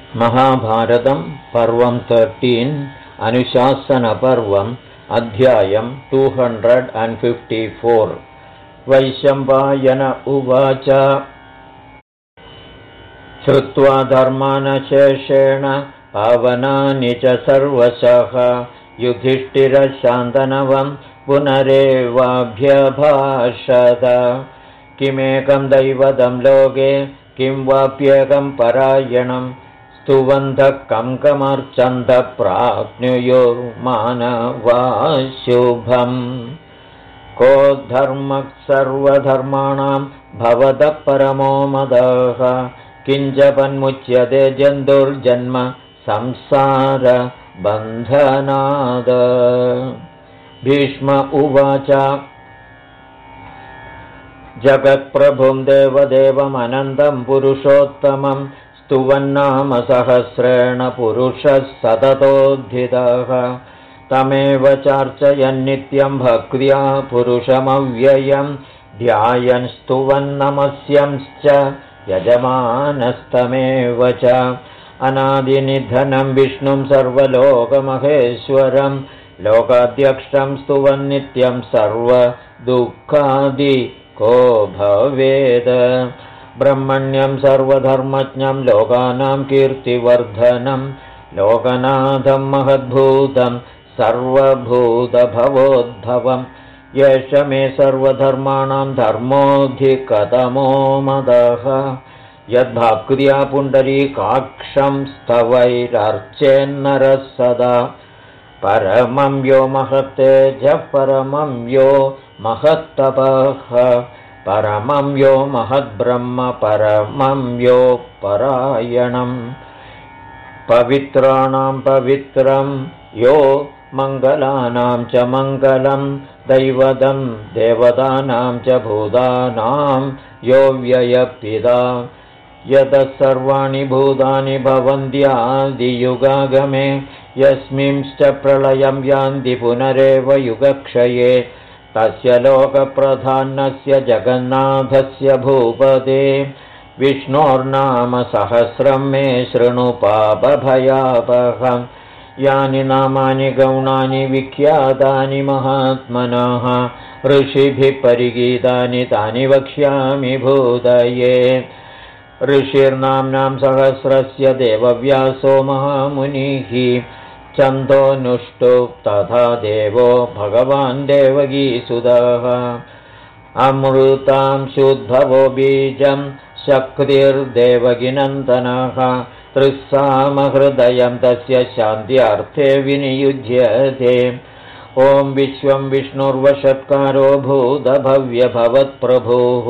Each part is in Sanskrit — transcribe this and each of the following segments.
महाभारतं पर्वं 13 अनुशासनपर्वम् अध्यायं 254 वैशम्पायन उवाच श्रुत्वा धर्मानशेषेण पावनानि च सर्वशः युधिष्ठिरशान्तनवं पुनरेवाभ्यभाषत किमेकं दैवतं लोके किं वाप्येकं परायणं स्तुवन्तः कङ्कमर्चन्तः प्राप्नुयुर्मानवाशुभम् को धर्मः सर्वधर्माणां भवतः परमो मदः किञ्चपन्मुच्यते जन्तुर्जन्म संसारबन्धनाद। भीष्म उवाच जगत्प्रभुं देवदेवमनन्तं पुरुषोत्तमं स्तुवन्नाम सहस्रेण पुरुषः सततोद्धितः तमेव चार्चयन्नित्यं भक्त्या पुरुषमव्ययं ध्यायन् स्तुवन्नमस्यंश्च यजमानस्तमेव च अनादिनिधनं विष्णुं सर्वलोकमहेश्वरं लोकाध्यक्षं स्तुवन्नित्यं सर्वदुःखादि को भवेद ब्रह्मण्यं सर्वधर्मज्ञं लोकानां कीर्तिवर्धनं लोकनाथं महद्भूतं सर्वभूतभवोद्भवं येष मे सर्वधर्माणां धर्मोऽधिकतमो मदः यद्भक्त्या पुण्डरीकाक्षं स्तवैरर्चेन्नरः सदा परमं यो महत्तेजः परमं यो महत्तपः परमं यो महद्ब्रह्म परमं यो परायणं पवित्राणां पवित्रं यो मङ्गलानां च मङ्गलं दैवतं देवतानां च भूतानां यो व्ययपिता यतः सर्वाणि भूतानि भवन्त्यादियुगागमे यस्मिंश्च प्रलयं यान्ति पुनरेव युगक्षये तस्य लोकप्रधानस्य जगन्नाथस्य भूपते विष्णोर्नाम सहस्रं मे शृणु पापभयापहम् यानि नामानि गौणानि विख्यातानि महात्मनः ऋषिभिः परिगीतानि तानि वक्ष्यामि भूतये ऋषिर्नाम्नां सहस्रस्य देवव्यासो महामुनिः छन्दोनुष्टुप् तथा देवो भगवान् देवगीसुतः अमृतां शुद्भवो बीजं शक्तिर्देवगिनन्दनः त्रिस्सामहृदयं तस्य शान्त्यर्थे विनियुज्यते ॐ विश्वं विष्णुर्वषट्कारो भूतभव्यभवत्प्रभुः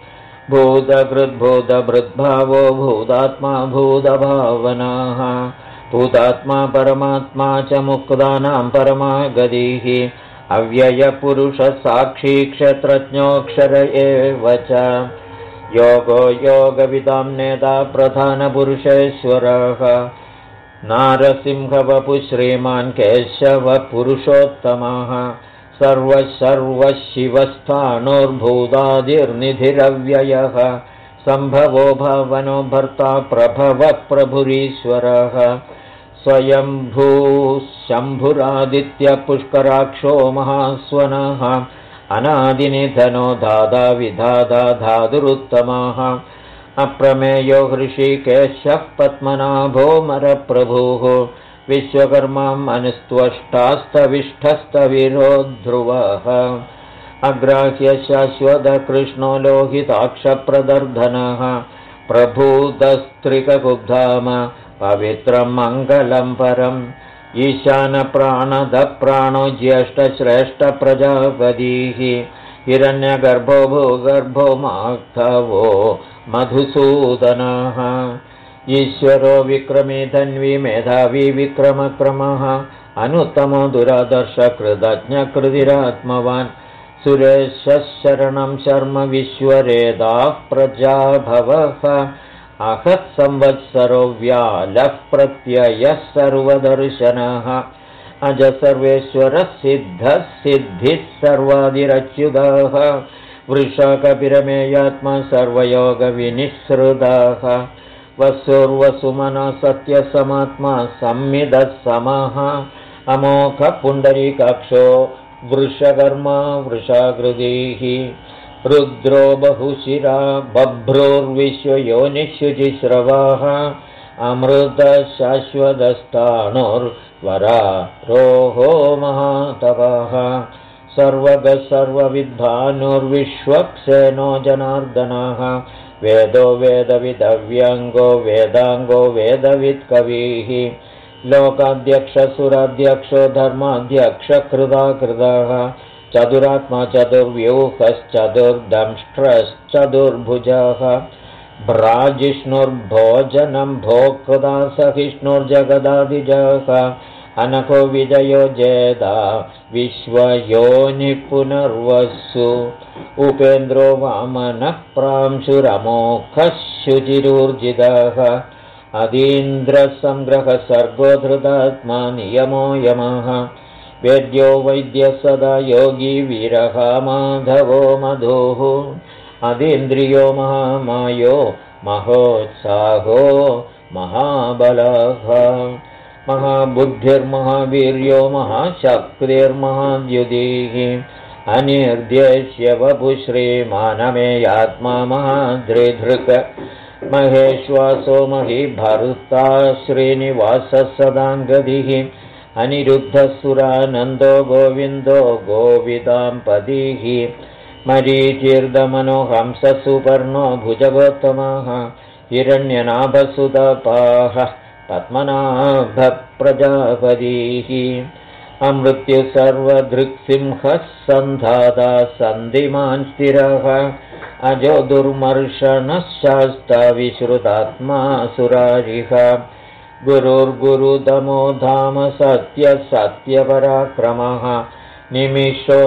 भूतकृद्भूतभृद्भावो भूतात्मा भूतभावनाः भूतात्मा परमात्मा च मुक्तानां परमा गतिः अव्ययपुरुषसाक्षी क्षेत्रज्ञोऽक्षर एव च योगो योगविदां नेता प्रधानपुरुषेश्वरः नारसिंहवपुः श्रीमान् केशवः पुरुषोत्तमः सर्वशिवस्थाणोर्भूतादिर्निधिरव्ययः सम्भवो भावनो भर्ता प्रभवः प्रभुरीश्वरः स्वयंभूः शम्भुरादित्यपुष्कराक्षो महास्वनः अनादिनिधनो दादा विधाता धातुरुत्तमः अप्रमेयो हृषीकेशः पद्मनाभो मरप्रभुः विश्वकर्माम् अनुस्त्वष्टास्तविष्ठस्तविरो ध्रुवः अग्राह्य शाश्वतकृष्णो लोहिताक्षप्रदर्धनः प्रभूतस्त्रिककुब्धाम पवित्रं मङ्गलं परम् ईशानप्राणदप्राणो ज्येष्ठश्रेष्ठप्रजापतिः हिरण्यगर्भो भूगर्भो माधवो मधुसूदनः ईश्वरो विक्रमी धन्वी मेधावी विक्रमक्रमः अनुत्तमो दुरादर्शकृतज्ञकृतिरात्मवान् सुरेशः शरणं शर्म विश्वरेदाः प्रजाभवः आहत् संवत्सरो व्यालः प्रत्ययः सर्वदर्शनः अज सर्वेश्वरः सिद्धः सिद्धिः सर्वादिरच्युतः वृषकपिरमेयात्मा सर्वयोगविनिःसृतः वसुर्वसुमनः सत्यसमात्मा संमिदः समः अमोघपुण्डरीकाक्षो वृषकर्मा वृषाकृतिः रुद्रो बहुशिरा बभ्रुर्विश्वयोनिशुचिस्रवाः अमृतशाश्वतस्थाणुर्वरारोहो महातपः सर्वगः सर्वविद्भानुर्विश्वक्सेनो जनार्दनः वेदो वेदविदव्यङ्गो वेदाङ्गो वेदवित्कविः लोकाध्यक्षसुराध्यक्षो धर्माध्यक्षकृताकृतः चतुरात्मा चतुर्व्यूहश्चतुर्दंष्ट्रश्चतुर्भुजः भ्राजिष्णुर्भोजनं भोक्ता सहिष्णुर्जगदादिजः अनको विजयो जेदा विश्वयोनिः पुनर्वसु उपेन्द्रो वामनः प्रांशुरमोघः शुचिरूर्जितः अदीन्द्रसंग्रहसर्गो धृतात्मा नियमो यमः वेद्यो वैद्यः सदा योगी वीरः माधवो मधुः अदीन्द्रियो महामायो महोत्साहो महाबलः महाबुद्धिर्महावीर्यो महाशक्तिर्महाद्युतिः अनिर्देश्य वपुश्रीमानमेयात्मा महादृधृक् महेश्वासो महीभर्ता श्रीनिवासः सदाङ्गदिः अनिरुद्धसुरानन्दो गोविन्दो गोविदाम्पतिः मरीचिर्दमनो हंससुपर्णो भुजगोत्तमः हिरण्यनाभसुतपाः पद्मनाभप्रजापतिः अमृत्युः सर्वदृक्सिंहः सन्धाता सन्धिमान् स्थिरः अजो दुर्मर्षणः शास्ता विश्रुतात्मा सुरारिः गुरुर्गुरुतमो धाम सत्यपराक्रमः निमिषो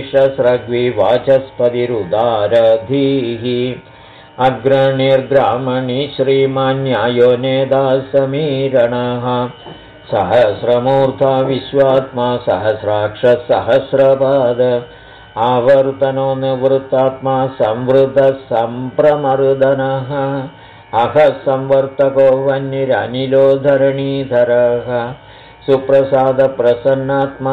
निमिषस्रग्विवाचस्पतिरुदारधीः अग्रणिर्ग्रामणि श्रीमान्यायो नेदा समीरणः सहस्रमूर्धा विश्वात्मा सहस्राक्षः सहस्रपाद आवर्तनो निवृत्तात्मा संवृतः सम्प्रमर्दनः अहः संवर्तको वह्निरनिलो धरणीधरः सुप्रसादप्रसन्नात्मा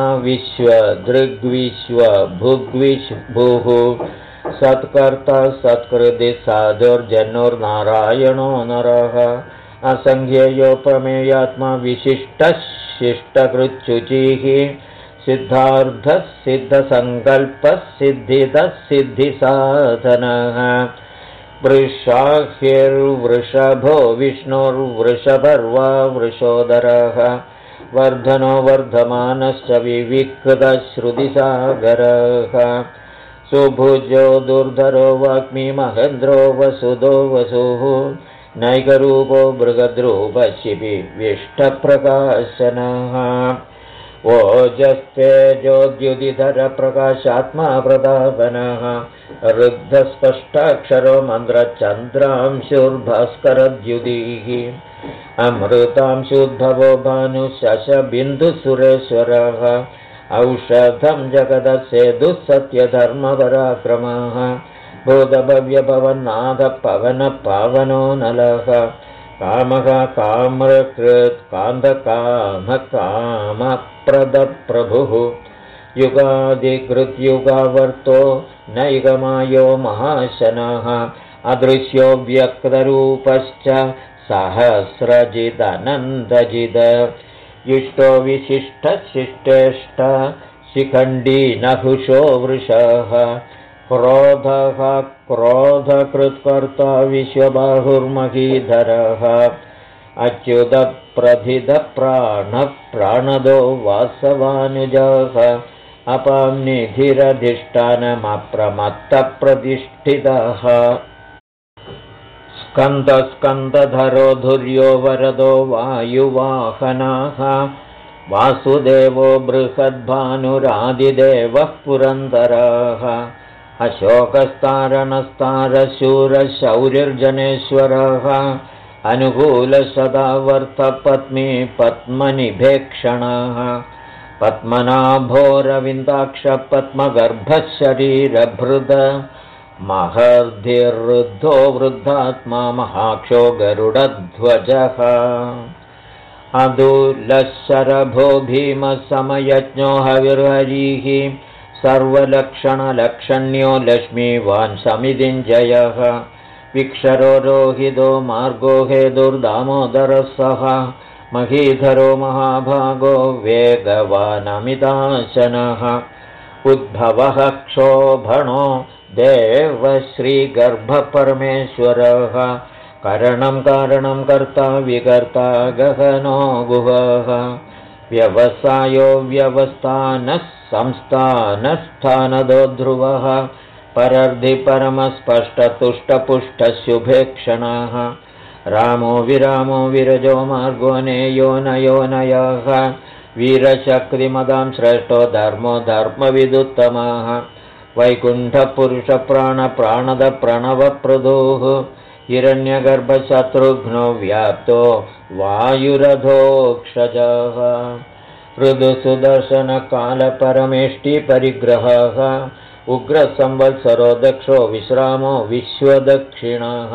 विश्वदृग्विश्वभुग्विश्भुः सत्कर्ता सत्कृति साधुर्जनुर्नारायणो नरः असंख्येयो प्रमेयात्मा विशिष्टः शिष्टकृच्छुचिः सिद्धार्थः सिद्धसङ्कल्पः सिद्धितः सिद्धिसाधनः वृषाहिर्वृषभो विष्णुर्वृषभर्वा वृषोदरः वर्धनो वर्धमानश्च विविक्तश्रुतिसागरः सुभुजो दुर्धरो वाग्मी महेन्द्रो वसुदो वसुः नैकरूपो बृहद्रूपशिपि विष्टप्रकाशनः ओजस्तेजोद्युदिधरप्रकाशात्मा प्रतापनः रुद्धस्पष्टाक्षरो मन्द्रचन्द्रांशुर्भास्करद्युतिः अमृतांशुद्भवो भानुशशबिन्दुसुरेश्वरः औषधं जगदः सेदुः सत्यधर्मपराक्रमः भूतभव्यभवन्नाथः पवनः पावनो नलः कामः कामकृत् कामप्रदप्रभुः युगादिकृत्युगावर्तो नैगमायो महाशनः अदृश्यो व्यक्तरूपश्च सहस्रजिदनन्दजिद युष्टो विशिष्टशिष्टेष्ट शिखण्डी नहुषो वृषः क्रोधः क्रोधकृत्कर्ता विश्वबाहुर्महीधरः अच्युतप्रथितप्राणः प्राणदो वासवानुजः अपां निधिरधिष्ठानमप्रमत्तप्रतिष्ठितः स्कन्दस्कन्दधरो धुर्यो वरदो वायुवाहनः वासुदेवो बृहद्भानुरादिदेवः पुरन्दरः अशोकस्तारणस्तारशूरशौर्यर्जनेश्वरः अनुकूलसदावर्तपत्नी पद्मनिभेक्षणः पद्मनाभोरविन्दाक्ष पद्मगर्भः शरीरभृद महर्धिर्वृद्धो वृद्धात्मा महाक्षो गरुडध्वजः अदुलशरभो भीमसमयज्ञो हविर्हरिः सर्वलक्षणलक्षण्यो लक्ष्मीवान् समिदिञ्जयः विक्षरो रोहितो मार्गो हेतुर्दामोदरः सः महीधरो महाभागो वेगवानमिताशनः उद्भवः क्षोभणो देवश्रीगर्भपरमेश्वरः करणं कारणं कर्ता विकर्ता गहनो गुहः व्यवसायो व्यवस्थानः संस्थानस्थानदो ध्रुवः परर्धि परमस्पष्टतुष्टपुष्टशुभेक्षणः रामो विरामो विरजो मार्गो नेयो नयोनयः वीरशक्तिमदां श्रेष्ठो धर्मो धर्मविदुत्तमः वैकुण्ठपुरुषप्राणप्राणदप्रणवप्रदोः हिरण्यगर्भशत्रुघ्नो व्याप्तो वायुरथोक्षजः ऋदुसुदर्शनकालपरमेष्टिपरिग्रहः उग्रसंवत्सरो दक्षो विश्रामो विश्वदक्षिणः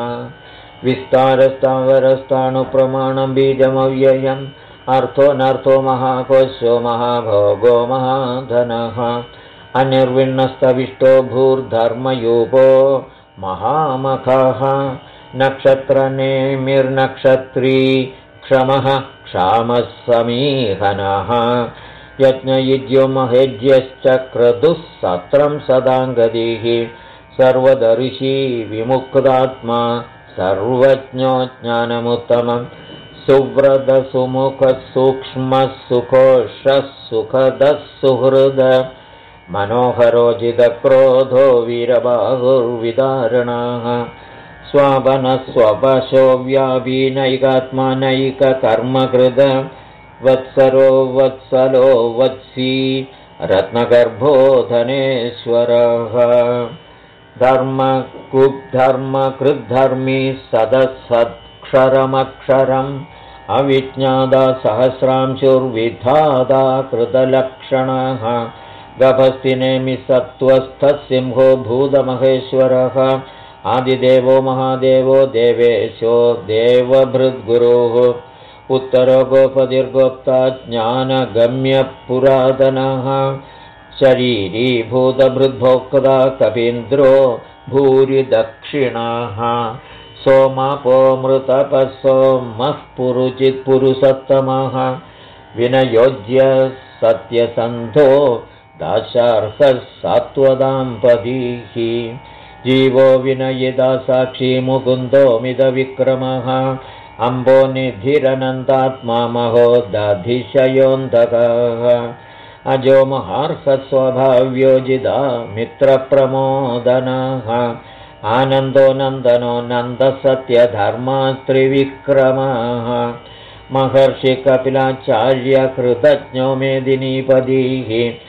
विस्तारस्थावरस्थाणुप्रमाणं बीजमव्ययम् अर्थोऽनर्थो महाकोशो महाभोगो महाधनः अनिर्विण्णस्तविष्टो भूर्धर्मयूपो महामखः नक्षत्रनेमिर्नक्षत्री क्षमः क्षामः समीहनः यज्ञयुज्यो महेज्यश्च क्रतुः सत्रं सदाङ्गदिः सर्वदर्शी विमुक्तात्मा सर्वज्ञो ज्ञानमुत्तमं सुव्रतसुमुखः सूक्ष्मः सुकोशः सुखदः सुहृद मनोहरोजितक्रोधो वीरबाहुर्विदारणः स्वापनस्वपशो व्यापीनैकात्मनैककर्मकृद वत्सरो वत्सलो वत्सी रत्नगर्भो धनेश्वरः धर्मकृद्धर्मी सदसत्क्षरमक्षरम् अविज्ञादा सहस्रांशुर्विधादा कृतलक्षणः गभस्तिनेमि सत्त्वस्थः सिंहो भूतमहेश्वरः आदिदेवो महादेवो देवेशो देवभृद्गुरुः उत्तरो गोपतिर्गोप्ता ज्ञानगम्यपुरातनः शरीरी भूतभृद्भोक्ता कपीन्द्रो भूरिदक्षिणः सोमापोमृतपः सोमः पुरुचित्पुरुषोत्तमः विनयोज्य सत्यसन्धो दाशार्हः सात्वदाम्पदीः जीवो विनयिता साक्षी मुकुन्दो मिदविक्रमः अम्बोनिधिरनन्तात्मा महोदधिशयोऽन्धकः अजो महार्हस्वभाव्योजिदा मित्रप्रमोदनः आनन्दो नन्दनो नन्दसत्यधर्मास्त्रिविक्रमः महर्षिकपिलाचार्यकृतज्ञो मेदिनीपदीः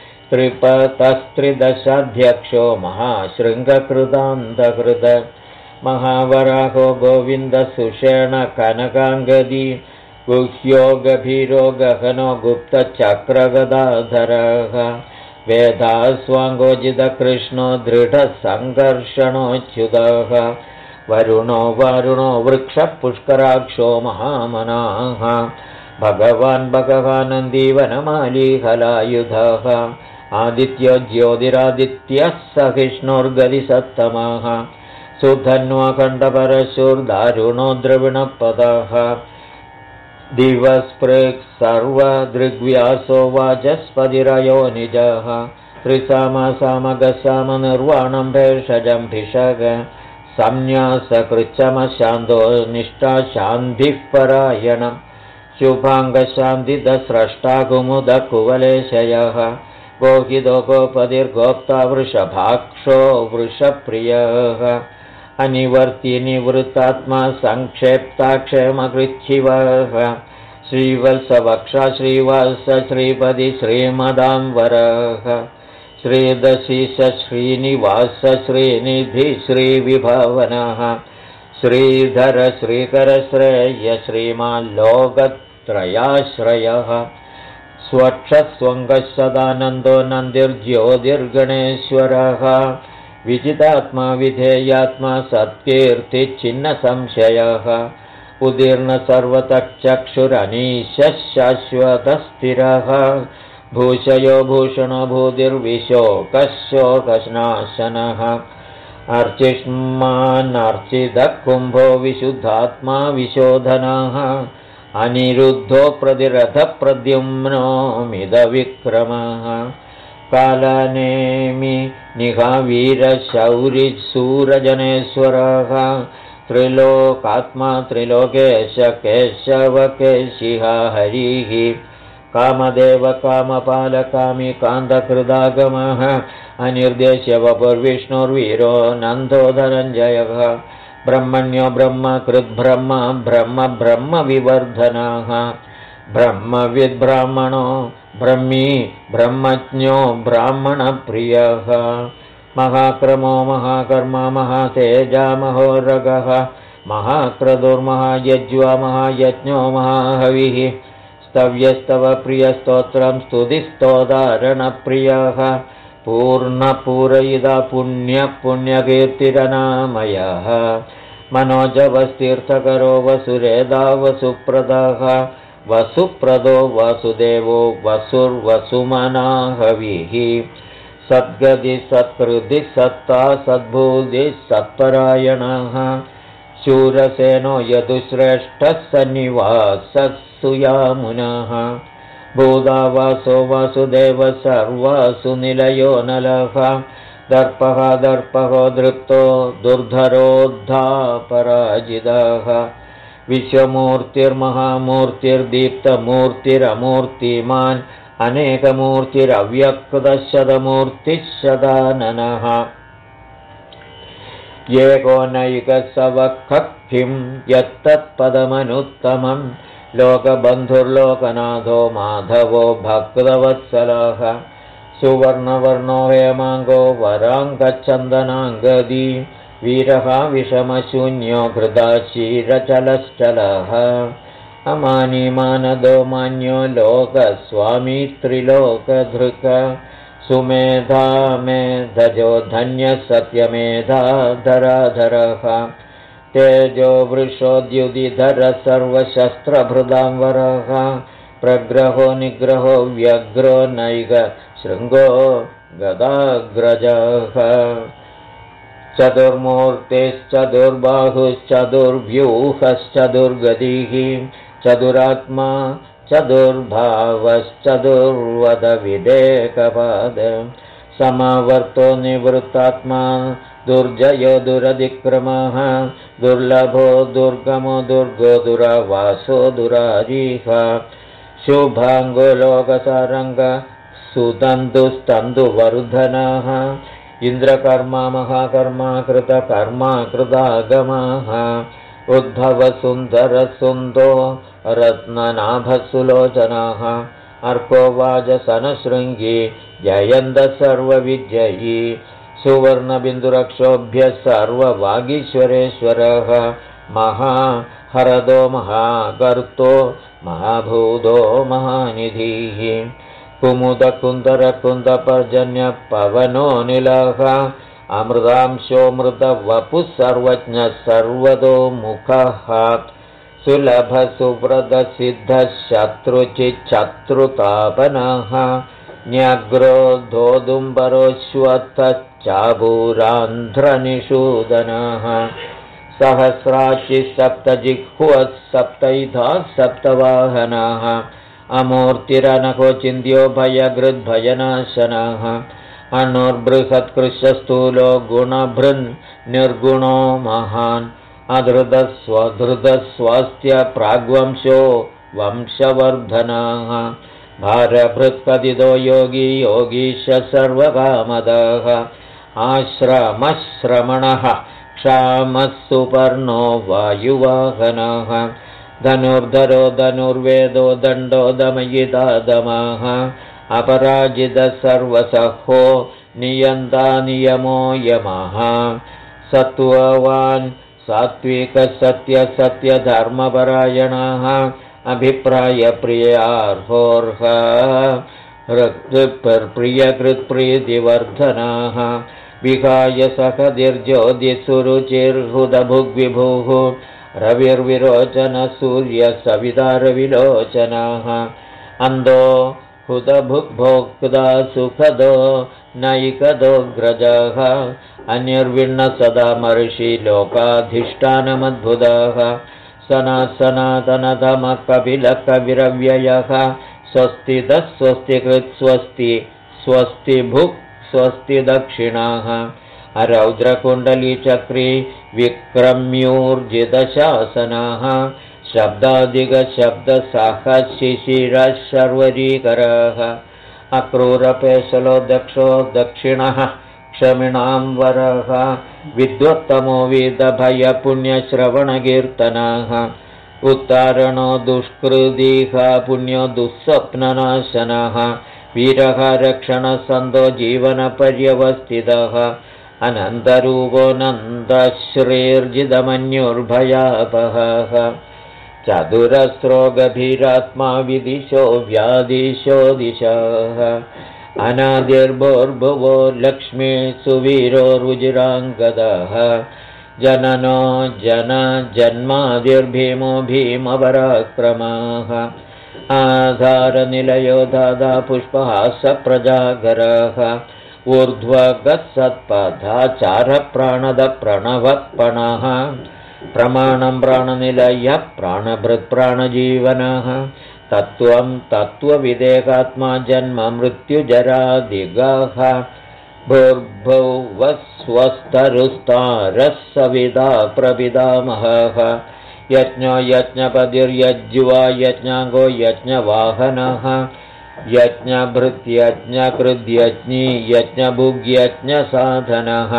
त्रिपतस्त्रिदशाध्यक्षो महाशृङ्गकृतान्तकृत महावराहो गोविन्दसुषेण कनकाङ्गदी गुह्यो गभीरो गहनो गुप्तचक्रगदाधरः वेदास्वाङ्गोजितकृष्णो दृढसङ्घर्षणोच्युतः वरुणो वृक्षपुष्कराक्षो महामनाः भगवानन्दीवनमालीहलायुधः आदित्यो ज्योतिरादित्यः सहिष्णुर्गदिसत्तमः सुधन्वाखण्डपरशुर्दारुणो द्रविणपदः दिवस्पृक् सर्वदृग्व्यासो वाचस्पतिरयो निजः त्रिसामसामगसामनिर्वाणं भेषजं भिषग संन्यासकृच्छमशान्तो निष्ठा शान्तिः परायणम् शुभाङ्गशान्तिदस्रष्टा कुमुदकुवलेशयः गोहितो गोपतिर्गोप्ता वृषभाक्षो वृषप्रियः अनिवर्ति निवृत्तात्मा संक्षेप्ताक्षेमकृच्छिवः श्रीवत्सवक्षा श्रीवास श्रीपति श्रीमदाम्बरः श्रीदशीश श्रीनिवास श्रीनिधि श्रीविभवनः श्रीधर श्रीकरश्रेय श्रीमाल्लोकत्रयाश्रयः स्वक्षस्वङ्गः सदानन्दो नन्दिर्ज्योतिर्गणेश्वरः विजितात्मा विधेयात्मा सत्कीर्तिच्छिन्नसंशयः उदीर्ण सर्वतः चक्षुरनीशः शाश्वतस्थिरः भूषयो भूषणो भूतिर्विशोकः शोकनाशनः अर्चिष्मान्नर्चितः कुम्भो विशुद्धात्मा विशोधनः अनिरुद्धो प्रतिरथप्रद्युम्नो मिदविक्रमः कालनेमि निहावीरशौरिसूरजनेश्वरः त्रिलोकात्मा त्रिलोकेश केशवकेशिः हरिः कामदेव कामपालकामि कान्तकृदागमः अनिर्देश्य वपुर्विष्णुर्वीरो नन्दो धनञ्जयः ब्रह्मण्यो ब्रह्मकृद्ब्रह्म ब्रह्म ब्रह्मविवर्धनः ब्रह्मविद्ब्राह्मणो ब्रह्मी ब्रह्मज्ञो ब्राह्मणप्रियः महाक्रमो महाकर्मा महातेजा महोरगः महाक्रतुर्महायज्वा महायज्ञो महाहविः स्तव्यस्तवप्रियस्तोत्रं स्तुतिस्तोदारणप्रियः पूर्णपूरयिता पुण्यकीर्तिरनामयः मनोजवस्तीर्थकरो वसुरेदा वसुप्रदः वसुप्रदो वासुदेवो वसुर्वसुमनाहविः सद्गति सत्कृति सत्ता सद्भूति सत्परायणः शूरसेनो यदुश्रेष्ठः सन्निवासः सुयामुनः भूदावासो वासुदेव सर्वासु निलयो नलः दर्पः दर्पहो दृप्तो दुर्धरोद्धापराजितः विश्वमूर्तिर्महामूर्तिर्दीप्तमूर्तिरमूर्तिमान् अनेकमूर्तिरव्यक्तशतमूर्तिः शताननः एकोनैकसवक्खं यत्तत्पदमनुत्तमं लोकबन्धुर्लोकनाथो माधवो भक्तवत्सलः सुवर्णवर्णो हेमाङ्गो वराङ्गचन्दनाङ्गदी वीरः विषमशून्यो हृदाशीरचलश्चलः अमानी मानदो मान्यो लोकस्वामी त्रिलोकधृक सुमेधा मेधजो धन्यः सत्यमेधाधराधरः तेजो वृषोद्युदिधरः सर्वशस्त्रभृदांवरः प्रग्रहो निग्रहो व्यग्रो नैग शृङ्गो गदाग्रजः चतुर्मूर्तिश्चतुर्बाहुश्चतुर्व्यूहश्चतुर्गतिः चतुरात्मा चतुर्भावश्चतुर्वदविदेकपाद समावर्तो निवृत्तात्मा दुर्जयो दुरधिक्रमः दुर्लभो दुर्गमो दुर्गो दुरावासो दुरारीः शुभाङ्गो लोकसारङ्ग सुतन्तुस्तन्तुवर्धनः इन्द्रकर्मा महाकर्मा कृतकर्मा कृतागमः उद्भवसुन्दरसुन्दो रत्ननाभसुलोचनः अर्को वाजसनशृङ्गी जयन्तः सर्वविजयी सुवर्णबिन्दुरक्षोभ्यः सर्ववागीश्वरेश्वरः महाहरदो महाकर्तो महाभूतो महानिधिः कुमुदकुन्दरकुन्दपर्जन्यपवनो निलः अमृतांशो मृतवपुः सर्वज्ञः सर्वतोमुखः सुलभसुव्रतसिद्धः शत्रुचिच्छत्रुतापनः न्यग्रो दोदुम्बरोऽश्वत्थश्चाभूरान्ध्रनिषूदनः सहस्राचिः सप्तजिह्वः सप्तैधाः सप्तवाहनः अमूर्तिरनको चिन्त्यो भयगृद्भयनाशनः अनुर्बृहत्कृशस्थूलो गुणभृन् निर्गुणो महान् अधृतस्वधृतस्वास्थ्य प्राग्वंशो वंशवर्धनः भारभृत्कथितो योगी योगीश सर्वकामदः आश्रमश्रमणः क्षामः सुपर्णो वायुवाहनः धनुर्धरो धनुर्वेदो दण्डो दमयिता दमः अपराजितः सर्वसहो नियन्ता नियमो यमः सत्त्ववान् सात्विकसत्यसत्यधर्मपरायणः अभिप्रायप्रियार्होर्ह प्रियकृत्प्रीतिवर्धनः विहाय सहदिर्ज्योतिसुरुचिर्हुदभुग्विभुः रविर्विरोचनसूर्यसवितारविलोचनः अन्धो हुदभुग्भोक्ता सुखदो नैकदोऽग्रजः अन्यर्विण्ण सदा महर्षि लोकाधिष्ठानमद्भुतः सनातनतमः कपिलः कविरव्ययः स्वस्तिदः स्वस्तिकृत् स्वस्ति स्वस्तिभुक् स्वस्ति दक्षिणाः रौद्रकुण्डलीचक्री विक्रम्यूर्जितशासनाः शब्दादिगशब्दसाहशिशिरः शर्वरीकरः अक्रूरपेशलो दक्षो दक्षिणः क्षमिणां वरः विद्वत्तमो विदभयपुण्यश्रवणकीर्तनाः उत्तारणो दुष्कृतिः पुण्यो दुःस्वप्ननाशनः वीरः रक्षणसन्तो जीवनपर्यवस्थितः अनन्तरूपो नन्दश्रीर्जितमन्युर्भयापहः चतुरस्रो गभीरात्मा विदिशो व्यादिशो दिशः अनादिर्भोर्भुवो लक्ष्मी सुवीरो रुजिराङ्गदः जननो जन्मादिर्भीमो भीमपराक्रमः आधारनिलयो दादा पुष्पहासप्रजागरः ऊर्ध्वगत्सत्पदाचारप्राणदप्रणवपणः प्रमाणं प्राणनिलयः प्राणभृत्प्राणजीवनः तत्त्वं तत्त्वविदेकात्मा जन्म मृत्युजरादिगः भूर्भुवस्वस्तरुस्तारः सविदा प्रपितामहः यज्ञो यज्ञपतिर्यज्जुवा यज्ञाङ्गो यज्ञवाहनः यज्ञभृत्यज्ञकृद्यज्ञी यज्ञभुग्यज्ञसाधनः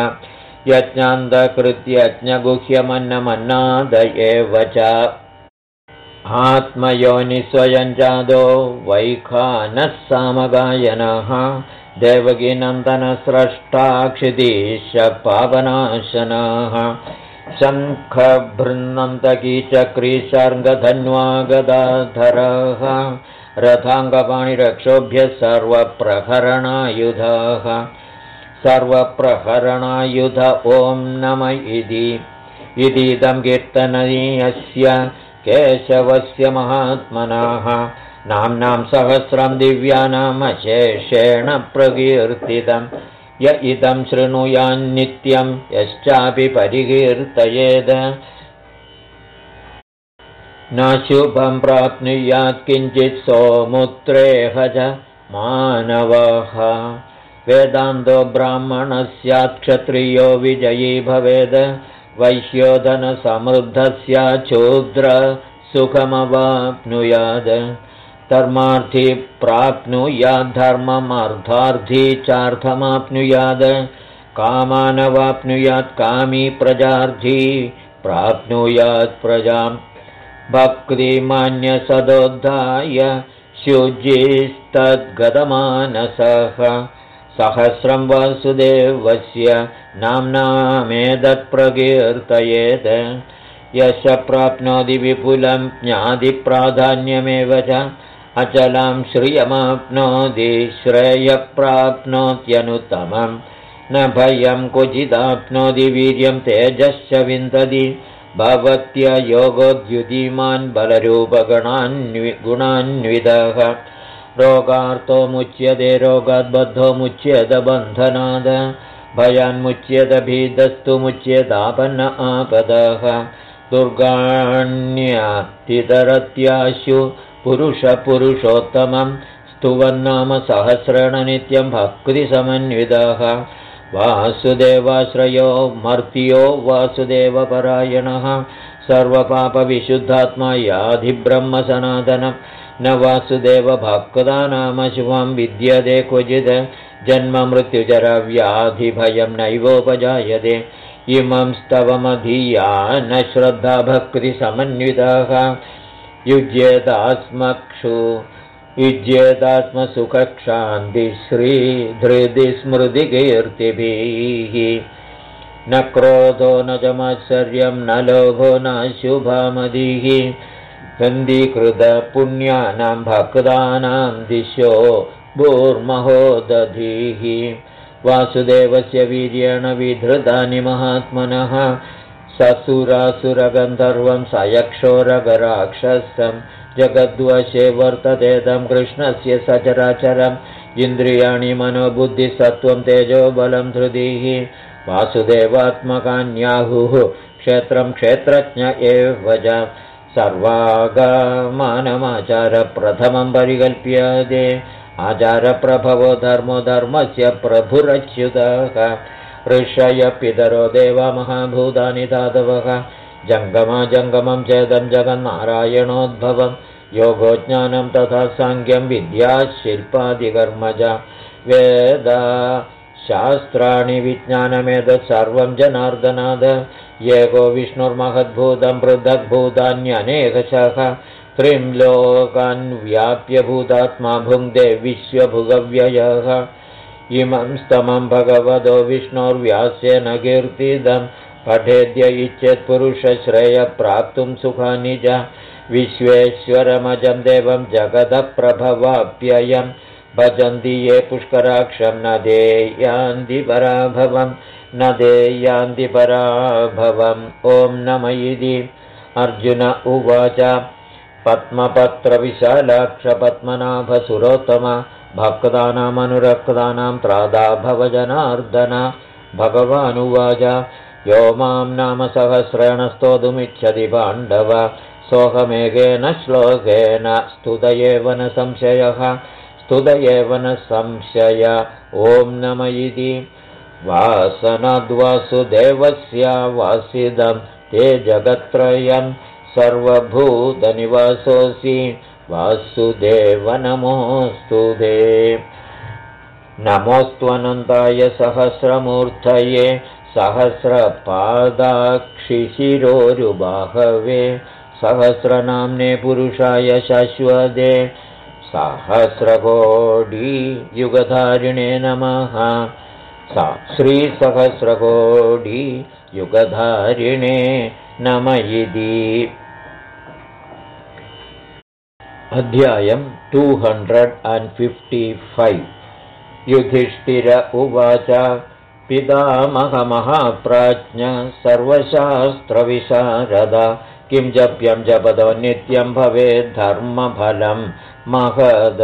यज्ञान्तकृत्यज्ञगुह्यमन्नमन्नाद एव च आत्मयोनिस्वयं जादो वैखानः सामगायनः देवकीनन्दनस्रष्टा क्षितीश पावनाशनः शङ्खभृन्नन्तकीचक्रीशार्ङ्गधन्वा गदाधरः रथाङ्गपाणिरक्षोभ्यः सर्वप्रहरणायुधः सर्वप्रहरणायुध ॐ नम इदीदं कीर्तनीयस्य केशवस्य महात्मनः नाम्नां सहस्रं दिव्यानामशेषेण प्रकीर्तितं य इदं शृणुयान्नित्यं यश्चापि परिकीर्तयेद न शुभं प्राप्नुयात् किञ्चित् सोमुत्रेह च मानवः वेदान्तो ब्राह्मणः स्यात् क्षत्रियो विजयी भवेद् वैश्योधनसमृद्धस्य शूद्र सुखमवाप्नुयात् धर्मार्थी प्राप्नुयात् धर्ममर्थार्थी चार्थमाप्नुयात् कामानवाप्नुयात् कामी प्रजार्थी प्राप्नुयात् प्रजाम् भक्तिमान्यसदोद्धाय शुचिस्तद्गतमानसः सहस्रं वासुदेवस्य नाम्नामेतत्प्रकीर्तयेत् यश प्राप्नोति विपुलं ज्ञातिप्राधान्यमेव च अचलां श्रियमाप्नोति श्रेयप्राप्नोत्यनुत्तमं न भयं क्वचिदाप्नोति वीर्यं तेजश्च विन्दति भवत्ययोगोद्युतिमान् बलरूपगुणान्वितः रोगार्तो मुच्यते रोगाद्बद्धो मुच्येत बन्धनाद भयान्मुच्येत भीतस्तु मुच्येतापन्न आपदः दुर्गाण्यतितरत्याशु पुरुषपुरुषोत्तमं स्तुवन्नाम सहस्रेण नित्यं भक्तिसमन्वितः वासुदेवाश्रयो मर्त्यो वासुदेवपरायणः सर्वपापविशुद्धात्मा याधिब्रह्मसनातनं न वासुदेवभक्तानां शुभं विद्यते क्वचित् जन्ममृत्युजराव्याधिभयं नैवोपजायते इमं स्तवमधिया न श्रद्धा भक्तिसमन्वितः युज्येतास्मक्षुयुज्येतास्मसुखक्षान्तिश्रीधृतिस्मृतिकीर्तिभिः न क्रोधो न च मात्सर्यं न लोभो न शुभामदिः गन्धीकृतपुण्यानां भक्तानां दिशो भूर्महो दधीः वासुदेवस्य वीर्येण विधृतानि महात्मनः ससुरासुरगन्धर्वं सयक्षोरगराक्षसं जगद्वशे वर्ततेदं कृष्णस्य सचराचरम् इन्द्रियाणि मनोबुद्धिसत्त्वं तेजोबलं धृतिः वासुदेवात्मकान्याहुः क्षेत्रं क्षेत्रज्ञ एव च सर्वागमानमाचारप्रथमं परिकल्प्यते आचारप्रभवो धर्मो धर्मस्य प्रभुरच्युतः ऋषय पितरो देवा महाभूतानि धातवः जङ्गमं चेदं जगन्नारायणोद्भवं योगो ज्ञानं तथा साङ्ख्यं विद्या शिल्पादिकर्मज वेद शास्त्राणि विज्ञानमेतत् सर्वं जनार्दनाद एको विष्णुर्महद्भूतं पृथग्भूतान्यनेकशः त्रिं लोकान् व्याप्य भूतात्मा भुङ्क्ते विश्वभुगव्ययः इमं स्तमं भगवतो विष्णोर्व्यासेन कीर्तितं पठेद्य इच्छेत् पुरुषश्रेयप्राप्तुं सुखानि च विश्वेश्वरमजं देवं जगतः प्रभवाप्ययं भजन्ति ये पुष्कराक्षं न देयान्ति पराभवं न देयान्ति पराभवम् ॐ नमः इति अर्जुन उवाच पद्मपत्रविशालाक्षपद्मनाभसुरोत्तम भक्तानामनुरक्तानां त्रादा भवजनार्दन भगवानुवाच यो मां नाम सहस्रेण स्तोतुमिच्छति पाण्डव सोऽहमेकेन श्लोकेन स्तुत एव न संशयः स्तुत एव न संशय ॐ नमः इति वासनाद्वासुदेवस्य वासिदं ते जगत्त्रयं सर्वभूतनिवासोऽसि वासुदेव नमोऽस्तु ते नमोऽस्त्वनन्ताय सहस्रमूर्तये सहस्रपादाक्षिशिरोरुबाहवे सहस्रनाम्ने पुरुषाय शाश्वते सहस्रकोटियुगधारिणे नमः श्रीसहस्रकोटियुगधारिणे नमः इति अध्यायं 255 युधिष्ठिर उवाच पितामहमहाप्राज्ञ सर्वशास्त्रविशारद किं जप्यं जपदो नित्यं भवेद्धर्मफलं महद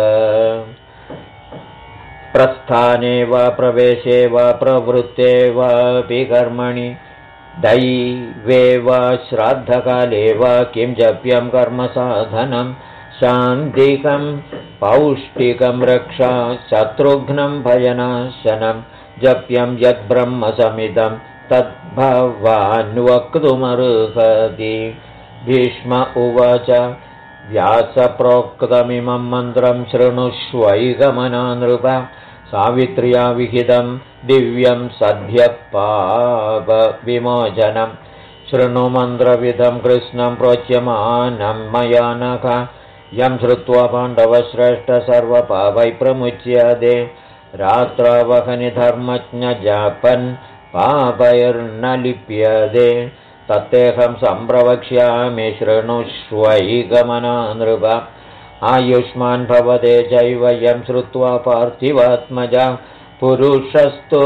प्रस्थाने वा प्रवेशे वा प्रवृत्ते वापि कर्मणि दैवे वा श्राद्धकाले वा किं जप्यं कर्मसाधनं शान्तिकं पौष्टिकं रक्षा शत्रुघ्नं भयनाशनं जप्यं यद्ब्रह्मसमिदं तद्भवान् वक्तुमर्हति भीष्म उवाच व्यासप्रोक्तमिमं मन्त्रं शृणुष्वैगमना नृप सावित्र्या विहितं दिव्यं सद्यः पापविमोचनं शृणु मन्त्रविधं कृष्णं प्रोच्यमानं मया नख यं श्रुत्वा पाण्डवश्रेष्ठ सर्वपापै प्रमुच्यते रात्रावहनि धर्मज्ञजापन् पापैर्न लिप्यते तत्तेऽहं सम्प्रवक्ष्यामि शृणुष्वैगमना नृप आयुष्मान् भवते चैव यं श्रुत्वा पार्थिवात्मजा पुरुषस्तु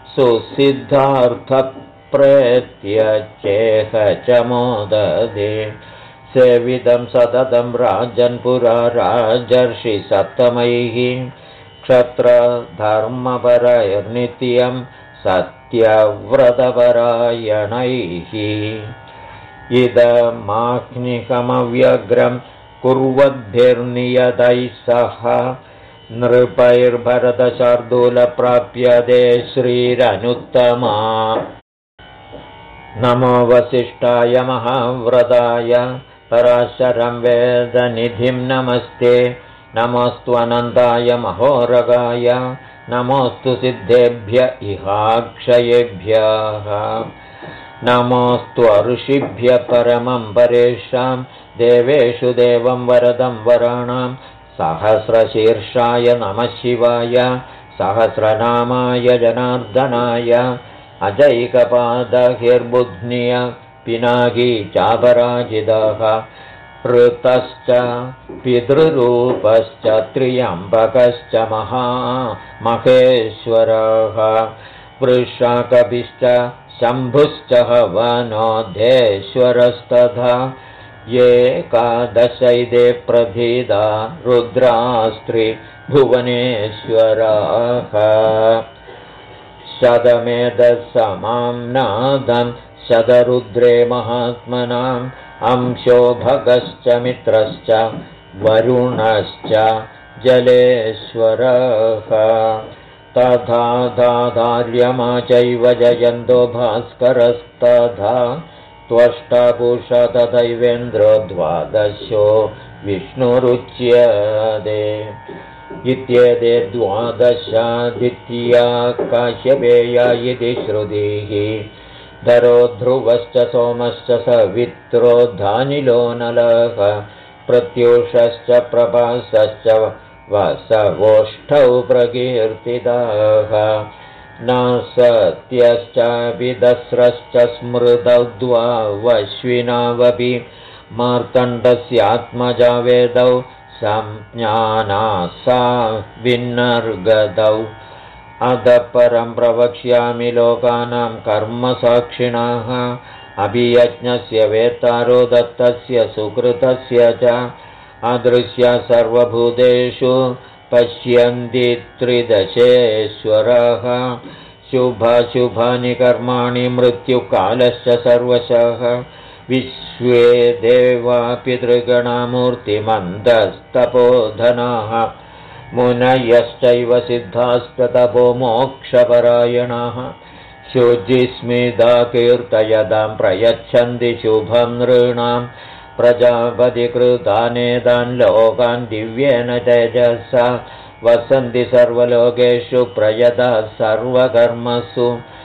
सुसिद्धार्थप्रेत्य च मोदते सेवितं सततं राजन्पुरा राजर्षिसप्तमैः क्षत्रधर्मपरैर्नित्यं सत्यव्रतपरायणैः इदमाह्निकमव्यग्रं कुर्वद्भिर्नियतैः सह नृपैर्भरतशार्दूलप्राप्यते श्रीरनुत्तमा नमो वसिष्ठाय महाव्रताय पराशरं वेदनिधिं नमस्ते नमोऽस्त्वनन्ताय महोरगाय नमोऽस्तु सिद्धेभ्य इहाक्षयेभ्यः नमोऽस्तु ऋषिभ्यः परमं परेषां देवेषु देवं वरदं वराणां सहस्रशीर्षाय नमः शिवाय सहस्रनामाय जनार्दनाय अजैकपादहिर्बुध्निय पिनाकी चापराजितः ऋतश्च पितृरूपश्च त्र्यम्बकश्च महेश्वरः वृषकभिश्च शम्भुश्च हवनोऽध्येश्वरस्तथा एकादशैदे प्रथिता रुद्रास्त्रिभुवनेश्वराः शतमेधसमां नादं शतरुद्रे महात्मनाम् अंशो भगश्च मित्रश्च वरुणश्च जलेश्वरः तथा दार्यमा चैव जयन्तो भास्करस्तथा त्वष्टापुषा तथैवेन्द्रो द्वादशो विष्णुरुच्यते इत्येते द्वादशादित्या काश्यपेया इति श्रुतिः धरो ध्रुवश्च सोमश्च सवित्रो धानिलो नलः प्रत्यूषश्च प्रभासश्च वसवोष्ठौ प्रकीर्तिताः नासत्यश्च विदस्रश्च स्मृतौ द्वावश्विनावपि मार्तण्डस्यात्मजा वेदौ संज्ञानासा विनर्गतौ अतः परं प्रवक्ष्यामि लोकानां कर्मसाक्षिणः अभियज्ञस्य वेत्तारो दत्तस्य सुकृतस्य च अदृश्य सर्वभूतेषु पश्यन्ति त्रिदशेश्वरः शुभाशुभानि कर्माणि मृत्युकालश्च सर्वशः विश्वे देवा पितृगणामूर्तिमन्दस्तपोधनाः मुनयश्चैव सिद्धास्ततपो मोक्षपरायणाः शुचिस्मिता कीर्तयदां प्रयच्छन्ति शुभं नृणां प्रजापतिकृतानेतान् लोकान् दिव्येन तेजसा वसन्ति सर्वलोकेषु प्रयतः सर्वकर्मसु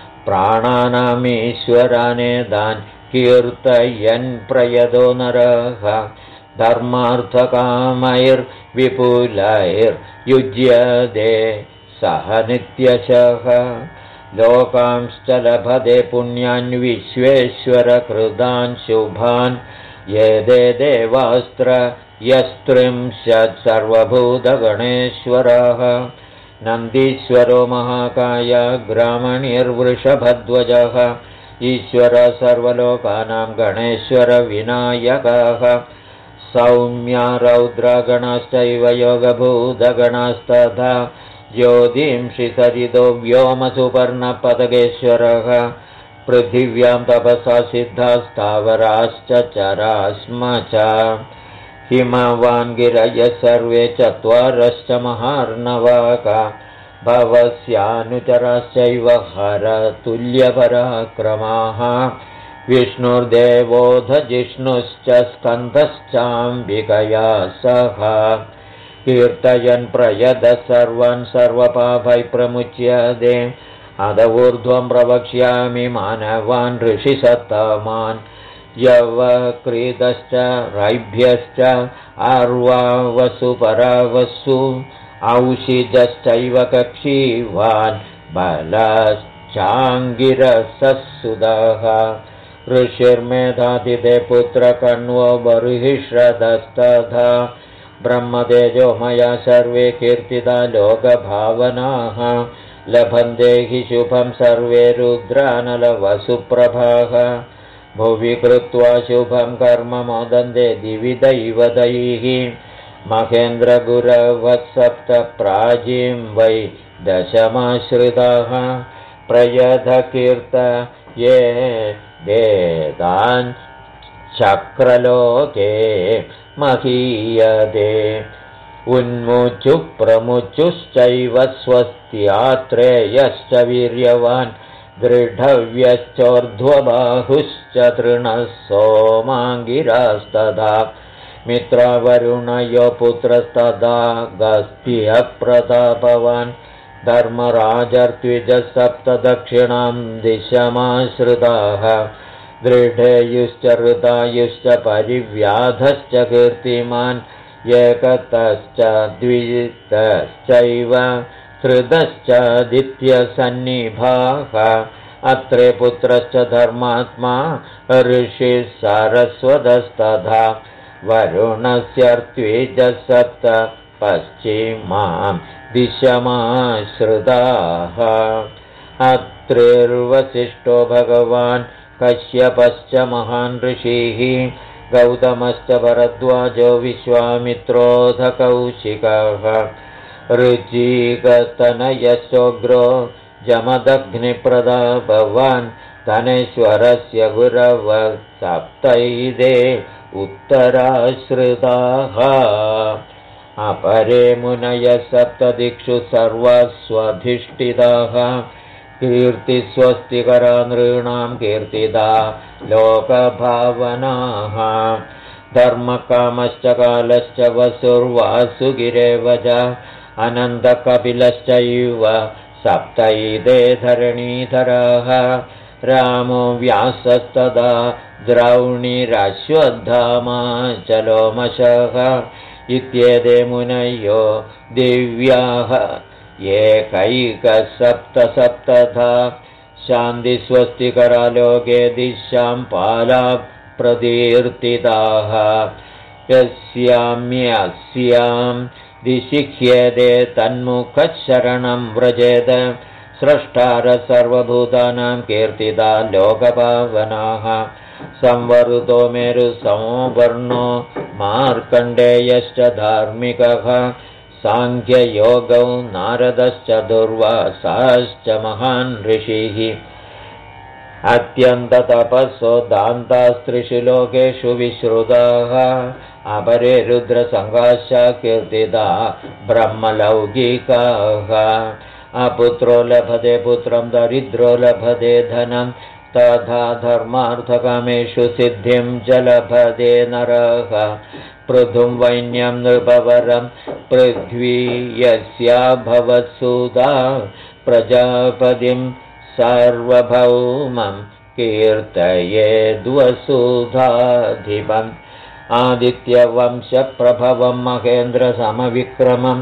प्राणानामीश्वरानेतान् कीर्तयन् प्रयतो नरः धर्मार्थकामैर्विपुलैर्युज्यते सह नित्यशः लोकांश्च लभते पुण्यान् विश्वेश्वरकृतान् शुभान् ये देवास्त्र यस्त्रिंशत् सर्वभूतगणेश्वराः नन्दीश्वरो महाकाय ग्रामणीर्वृषभध्वजः ईश्वर सर्वलोकानां गणेश्वर विनायकः सौम्या रौद्रगणश्चैव योगभूतगणस्तथा ज्योतिंषि सरितो व्योमसुपर्णपदगेश्वरः पृथिव्यां तपसा सिद्धास्तावराश्च चरास्म च हिमवान् गिरयः सर्वे चत्वारश्च महार्णवाका भवस्यानुचराश्चैव हरतुल्यपराक्रमाः विष्णुर्देवोऽधजिष्णुश्च स्कन्दश्चाम्बिकया सह कीर्तयन् प्रयतः सर्वान् सर्वपापैः प्रमुच्यते अध ऊर्ध्वं प्रवक्ष्यामि मानवान् ऋषिसत्तमान् यवक्रीतश्च रैभ्यश्च आर्वावसु परावसु औषिजश्चैव कक्षीवान् बलश्चाङ्गिरसः ऋषिर्मेधातिथे पुत्रकण्वो बर्हिषदस्तथा ब्रह्मतेजोमया सर्वे कीर्तिता लोकभावनाः लभन्ते हि शुभं सर्वे रुद्रानलवसुप्रभाः भुवि कृत्वा शुभं कर्म मोदन्ते दिवि दैवतैः महेन्द्रगुरवत्सप्त प्राचीं वै दशमाश्रिताः प्रयतकीर्तये वेदान् चक्रलोके महीयते उन्मुचुः प्रमुचुश्चैव स्वस्त्यात्रेयश्च वीर्यवान् दृढव्यश्चोर्ध्वबाहुश्च तृणः सोमाङ्गिरास्तथा मित्रावरुणयो पुत्रस्तथा गस्त्यप्रतापवान् धर्मराजर्त्विजः सप्त दक्षिणां दिशमाश्रिताः दृढेयुश्च हृदायुश्च परिव्याधश्च कीर्तिमान् एकतश्च द्वितश्चैव हृदश्चादित्यसन्निभाः अत्रे पुत्रश्च धर्मात्मा ऋषिः सारस्वतस्तथा वरुणस्यर्त्विजसप्त पश्चिमां दिशमाश्रिताः अत्रिर्वसिष्ठो भगवान् कश्यपश्च महान् ऋषिः गौतमश्च भरद्वाजो विश्वामित्रोऽथ कौशिकः ऋचिकतनयशोग्रो जमदग्निप्रदाभवान् तनेश्वरस्य गुरव सप्तैदे उत्तराश्रिताः अपरे मुनयः सप्तदिक्षु सर्वस्वधिष्ठिताः कीर्तिस्वस्तिकरा नृणां कीर्तिदा लोकभावनाः धर्मकामश्च कालश्च वसुर्वासुगिरेव च अनन्तकपिलश्चैव सप्तैदे धरणीधराः रामो व्यासस्तदा द्रौणिरश्वत्थामा च लोमशः इत्येते मुनयो दिव्याः एकैकसप्तसप्तधा शान्तिस्वस्तिकरा लोके दिशां पाला प्रदीर्तिताः यस्याम्यस्यां दिशि ह्येते तन्मुखः शरणं व्रजेत स्रष्टारः सर्वभूतानां कीर्तिदा लोकपावनाः संवरुतो मेरुसमोवर्णो मार्कण्डेयश्च धार्मिकः साङ्ख्ययोगौ नारदश्च दुर्वासाश्च महान् ऋषिः अत्यन्ततपसो दान्तास्त्रिषु लोकेषु विश्रुताः अपरे रुद्रसङ्घाश्च कीर्तिदा ब्रह्मलौकिकाः अपुत्रो लभते पुत्रं दरिद्रो लभते धनं तथा धर्मार्थकामेषु सिद्धिं च लभते नरः पृथुं वैन्यं नृपवरं पृथ्वी यस्या भवत्सुधा प्रजापतिं सार्वभौमं कीर्तयेद्वसुधाधिपम् आदित्यवंशप्रभवं महेन्द्रसमविक्रमं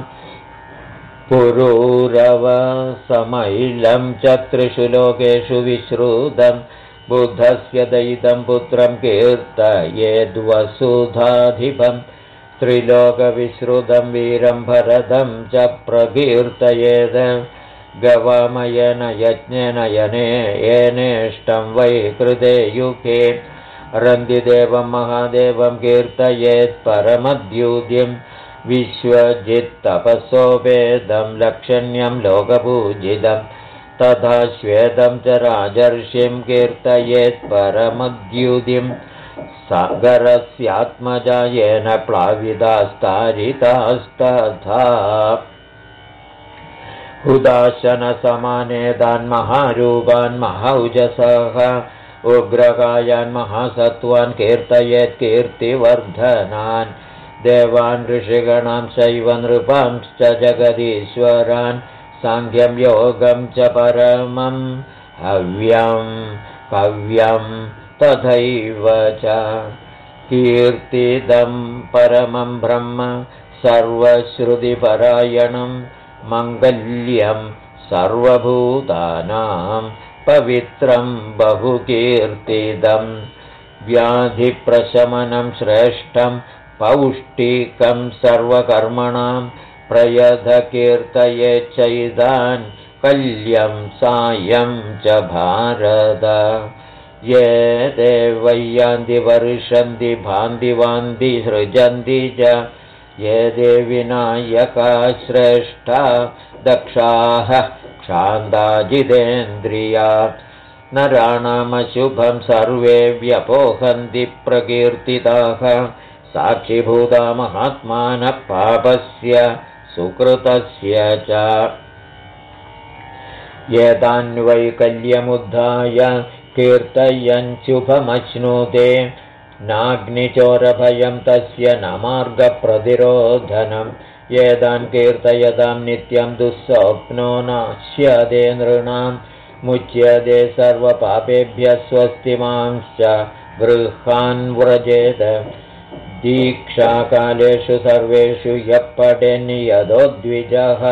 पुरूरवसमैलं च त्रिषु लोकेषु विश्रुतं बुद्धस्य दयितं पुत्रं कीर्तयेद्वसुधाधिपं त्रिलोकविश्रुतं वीरं भरतं च प्रकीर्तयेत् गवामयेन यज्ञेन येनेष्टं वै कृते युगे रन्दिदेवं महादेवं कीर्तयेत् परमद्युतिं विश्वजित्तपसोपेदं लक्षण्यं लोकपूजितं तथा श्वेतं च राजर्षिं कीर्तयेत् परमद्युतिं सागरस्यात्मजा येन प्लावितास्तारितास्तथा हुदाशनसमानेतान् महारूपान् महौजसः उग्रकायान् महासत्त्वान् कीर्तयेत् कीर्तिवर्धनान् देवान् ऋषिगणां शैव नृपांश्च जगदीश्वरान् साङ्ख्यं योगं च परमं हव्यं कव्यं तथैव च कीर्तिदं परमं ब्रह्म सर्वश्रुतिपरायणं मङ्गल्यं सर्वभूतानां पवित्रं बहुकीर्तिदं व्याधिप्रशमनं श्रेष्ठं पौष्टिकं सर्वकर्मणां प्रयतकीर्तयेच्चैतान् कल्यं सायं च भारत ये देवय्यान्ति वर्षन्ति भान्ति वान्ति सृजन्ति च ये देविनायका श्रेष्ठा दक्षाः क्षान्ताजितेन्द्रिया नराणामशुभं सर्वे व्यपोहन्ति प्रकीर्तिताः साक्षिभूता महात्मानः पापस्य सुकृतस्य च एतान्वैकल्यमुद्धाय कीर्तयञ्चुभमश्नुते नाग्निचोरभयं तस्य न मार्गप्रतिरोधनं एतान् कीर्तयतां नित्यं दुःस्वप्नो नाश्यते नृणां मुच्यते सर्वपापेभ्यः स्वस्तिमांश्च गृहान् व्रजेत दीक्षाकालेषु सर्वेषु यः पठेन् यदोद्विजः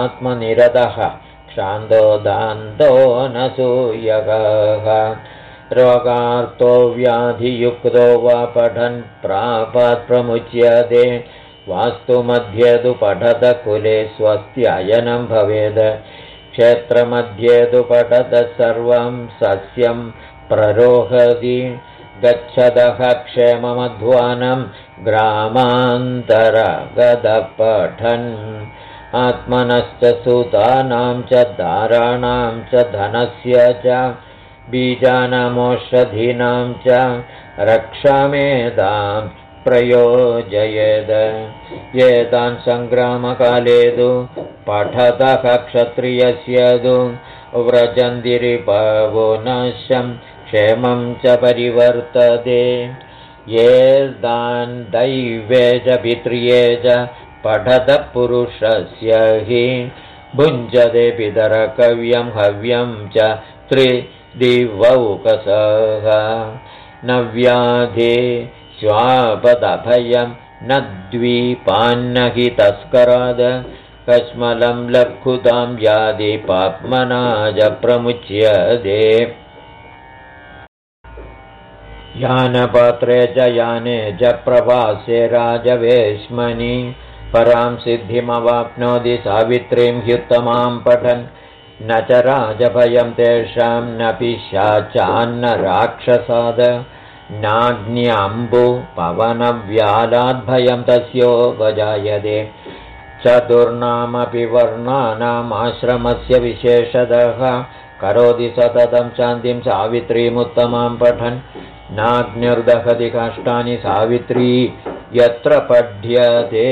न्यायवानात्मनिरतः क्षान्तो दान्तो न सूयकः रोगार्तो व्याधियुक्तो वा पठन् प्रापात् प्रमुच्यते वास्तुमध्ये तु पठत कुले स्वस्त्ययनं भवेद् क्षेत्रमध्ये तु पठत सर्वं सस्यं प्ररोहति गच्छतः क्षेममध्वानं ग्रामान्तरगतः पठन् आत्मनश्च सुतानां च दाराणां च धनस्य च बीजानामोषधीनां च रक्षामेतां प्रयोजयेत् एतान् सङ्ग्रामकाले तु पठतः क्षत्रियस्य तु व्रजन्तिरिपवो क्षेमं च परिवर्तते एतान् दैवे च पित्र्ये च पठत पुरुषस्य हि भुञ्जते पितरकव्यं हव्यं च त्रिदिवौकसः न व्याधि स्वापदभयं न द्वीपान्न हि तस्कराद कश्मलं लघुतां व्याधि पाप्मनाज प्रमुच्यते यानपात्रे च याने च प्रवासे राजवेश्मनि परां सिद्धिमवाप्नोति सावित्रीं ह्युत्तमां पठन् न च राजभयं तेषां न पिशाचान्न राक्षसाद नाग्न्याम्बुपवनव्यालाद्भयं तस्योपजायते चतुर्णामपि वर्णानाम् आश्रमस्य विशेषतः करोति सततं शान्तिं सावित्रीमुत्तमां पठन् नाग्निर्दहति काष्ठानि सावित्री यत्र पठ्यते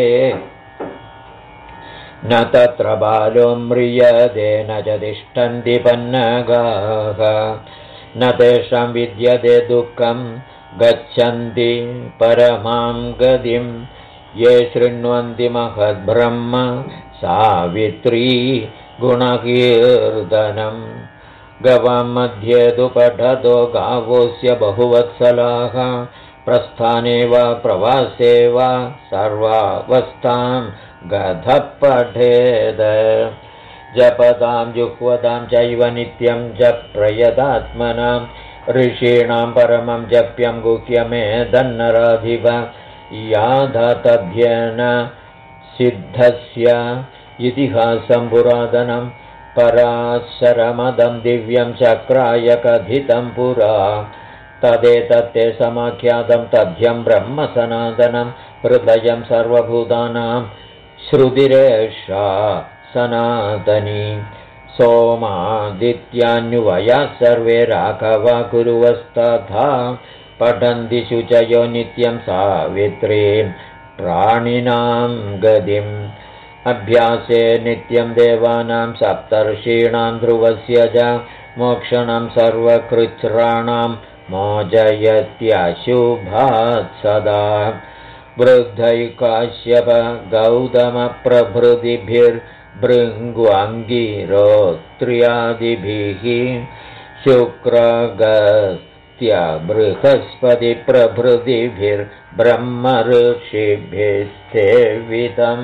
न तत्र बालो म्रियते न च तिष्ठन्ति पन्नगाः न तेषां विद्यते दुःखं गच्छन्ति परमां गतिं ये शृण्वन्ति महद्ब्रह्म सावित्री गुणकीर्तनम् गवां मध्ये तु पठतो गावोऽस्य बहुवत्सलाः प्रस्थाने वा प्रवासे वा सर्वावस्थां गतः पठेद जपतां जुह्वतां चैव नित्यं च प्रयतात्मनां ऋषीणां परमं जप्यं गुह्यमेदन्नराधिप याधतभ्येन सिद्धस्य इतिहासं पुरातनं पराशरमदं दिव्यं चक्राय कथितं पुरा तदेतत्ते समाख्यातं तथ्यं ब्रह्म सनातनं हृदयं सर्वभूतानां श्रुतिरेषा सनातनी सोमादित्यान्युवयाः सर्वे राघवा कुरुवस्तथा पठन्ति शुचयो नित्यं सावित्रीं प्राणिनां गतिम् अभ्यासे नित्यं देवानां सप्तर्षीणां ध्रुवस्य च मोक्षणं सर्वकृच्छ्राणां मोचयत्यशुभात् सदा वृद्धैकाश्यप गौतमप्रभृतिभिर्भृङ्ग्वाङ्गिरोत्र्यादिभिः शुक्रगस्त्य बृहस्पतिप्रभृतिभिर्ब्रह्म ऋषिभिस्सेवितम्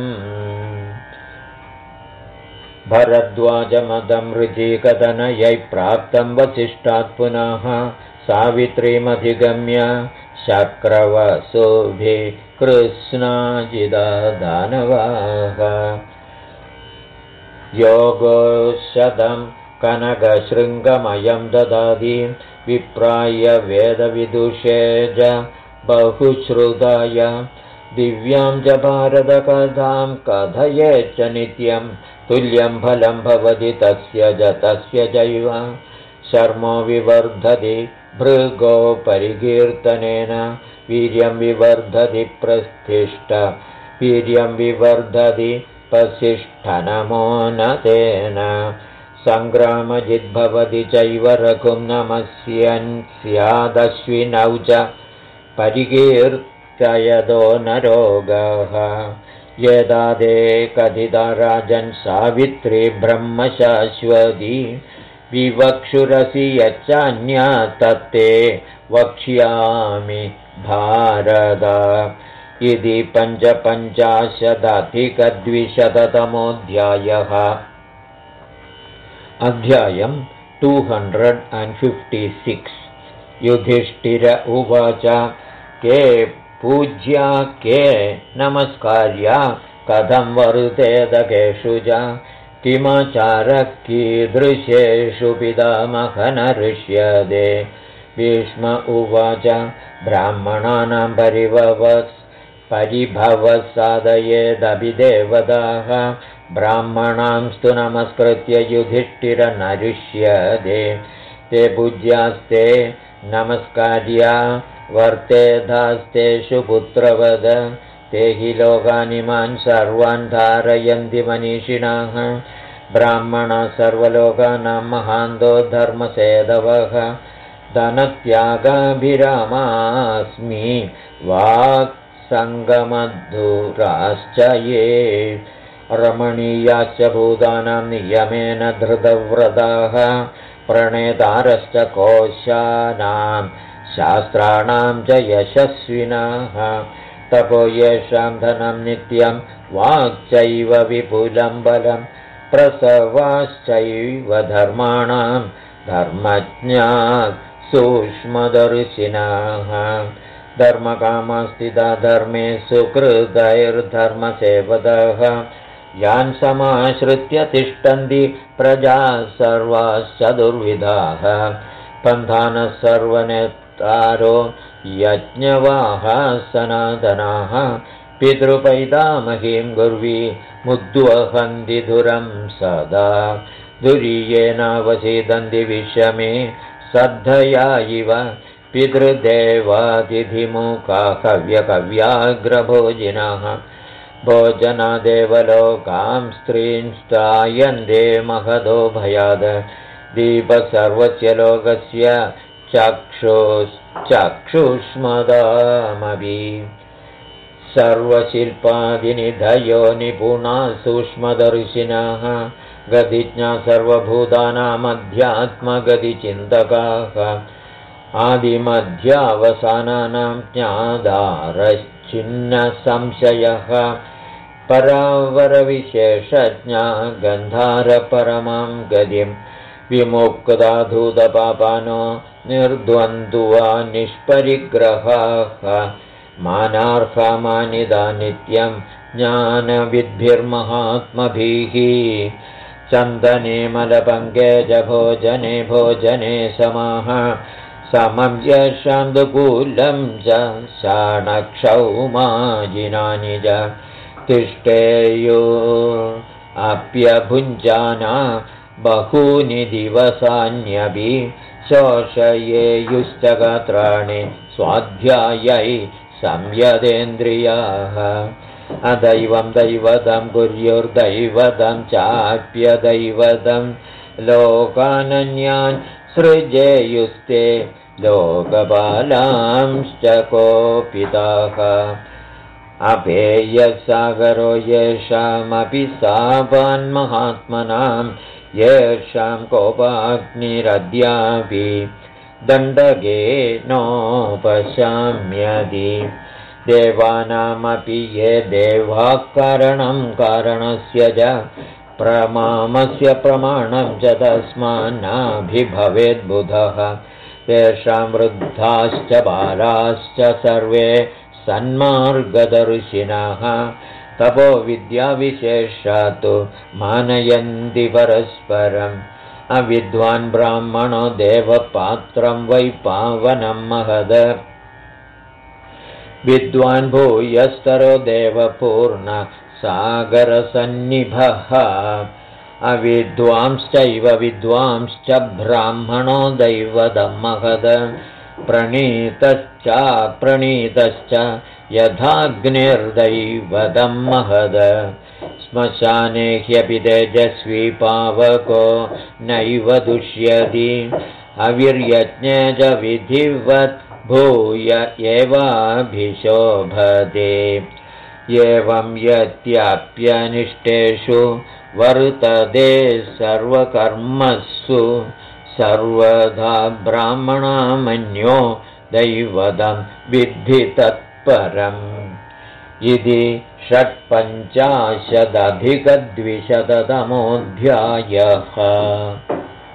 भरद्वाजमदं ऋचिकतनयै प्राप्तं वसिष्ठात् पुनः सावित्रीमधिगम्य शक्रवसुभिः कृष्णाजिदानवाः योगोशतं कनकशृङ्गमयं ददाति विप्राय वेदविदुषे च बहुश्रुताय दिव्यां च भारतकथां कथये च नित्यं तुल्यं फलं भवति तस्य च तस्य चैव शर्मो विवर्धति भृगो परिकीर्तनेन वीर्यं विवर्धति प्रस्थिष्ट वीर्यं विवर्धति पसिष्ठनमोनतेन सङ्ग्रामजिद्भवति चैव रघुं नमस्यन् स्यादश्विनौ च परिकीर्तयतो नरोगः यदादे कथिता राजन् सावित्री ब्रह्मशाश्वती विवक्षुरसि यच्चान्या तत्ते वक्ष्यामि भारत इति 55,200तमोऽध्यायः। अध्यायं 256 युधिष्ठिर उवाच के पूज्या के नमस्कार्या कथं वरुतेदकेषु च किमाचारः कीदृशेषु पितामहनरिष्यते भीष्म उवाच ब्राह्मणानां परिभवः साधयेदभिदेवताः ब्राह्मणांस्तु नमस्कृत्य युधिष्ठिरनरिष्यते ते पूज्यास्ते नमस्कार्या वर्तेधास्तेषु पुत्रवद ते हि लोकानिमान् सर्वान् धारयन्ति मनीषिणः ब्राह्मणः सर्वलोकानां महान्तो धर्मसेदवः धनत्यागाभिरामास्मि वाक्सङ्गमधुराश्च ये रमणीयाश्च भूतानां नियमेन धृतव्रताः प्रणेतारश्च कोशानां शास्त्राणां च यशस्विनः तपो येषां धनं नित्यं वाक्चैव विपुलं बलं प्रसवाश्चैव धर्माणां धर्मज्ञाः सूक्ष्मदर्शिनः धर्मकामास्थिता धर्मे सुकृतैर्धर्मसेवतः यान् समाश्रित्य तिष्ठन्ति प्रजाः सर्वाश्च दुर्विधाः पन्थानः सर्वनेतारो यज्ञवाहाः सनातनाः पितृपैतामहीं गुर्वी मुद्वहन्ति धुरं सदा दुरीयेनावसीदन्ति विषमे श्रद्धया इव पितृदेवातिथिमुखा कव्यकव्याग्रभोजिनः भोजनादेव लोकां स्त्रींस्तायन्ते महदो भयाद दीपसर्वस्य लोकस्य चक्षुष्मदामपि सर्वशिल्पादिनिधयो निपुणा सूक्ष्मदर्शिनः गतिज्ञा सर्वभूतानामध्यात्मगतिचिन्तकाः आदिमध्यावसानानां ज्ञादारश्चिन्नसंशयः परावरविशेषज्ञा गन्धारपरमां गतिं विमुक्ताधूतपापानो निर्द्वन्द्वा निष्परिग्रहाः मानार्हमानिदा नित्यं ज्ञानविद्भिर्महात्मभिः चन्दने मलपङ्के च भोजने समाः समं येषां दुकूलं च शाणक्षौमाजिनानि च तिष्ठेयुरप्यभुञ्जाना बहूनि दिवसान्यपि शोषयेयुश्च गात्राणि स्वाध्यायै संयदेन्द्रियाः अदैवं दैवतं कुर्युर्दैवतं चाप्यदैवतं लोकानन्यान् सृजेयुस्ते लोकपालांश्च कोपिताः अपेयसागरो येषामपि सापान्महात्मनां येषां कोपाग्निरद्यापि दण्डकेनोपशाम्यति देवानामपि ये देवाः कारणस्य च प्रमामस्य प्रमाणं च तस्मान्नाभिभवेद्बुधः तेषां वृद्धाश्च बालाश्च सर्वे सन्मार्गदर्शिनः तपो विद्याविशेषात् मानयन्ति परस्परम् अविद्वान् ब्राह्मणो देवपात्रं वै पावनं महद विद्वान् भूयस्तरो देवपूर्ण सागरसन्निभः अविद्वांश्चैव विद्वांश्च ब्राह्मणो दैवतं महद प्रणीतश्च यथाग्निर्दैवतं महद श्मशाने ह्यपि तेजस्वी पावको नैव दुष्यति अविर्यज्ञे च विधिवत् भूय एवाभिशोभते एवं यत्यप्यनिष्टेषु वर्तते सर्वकर्मसु सर्वदा ब्राह्मणामन्यो दैवतं विद्धि तत्परम् इति 852तमोऽध्यायः।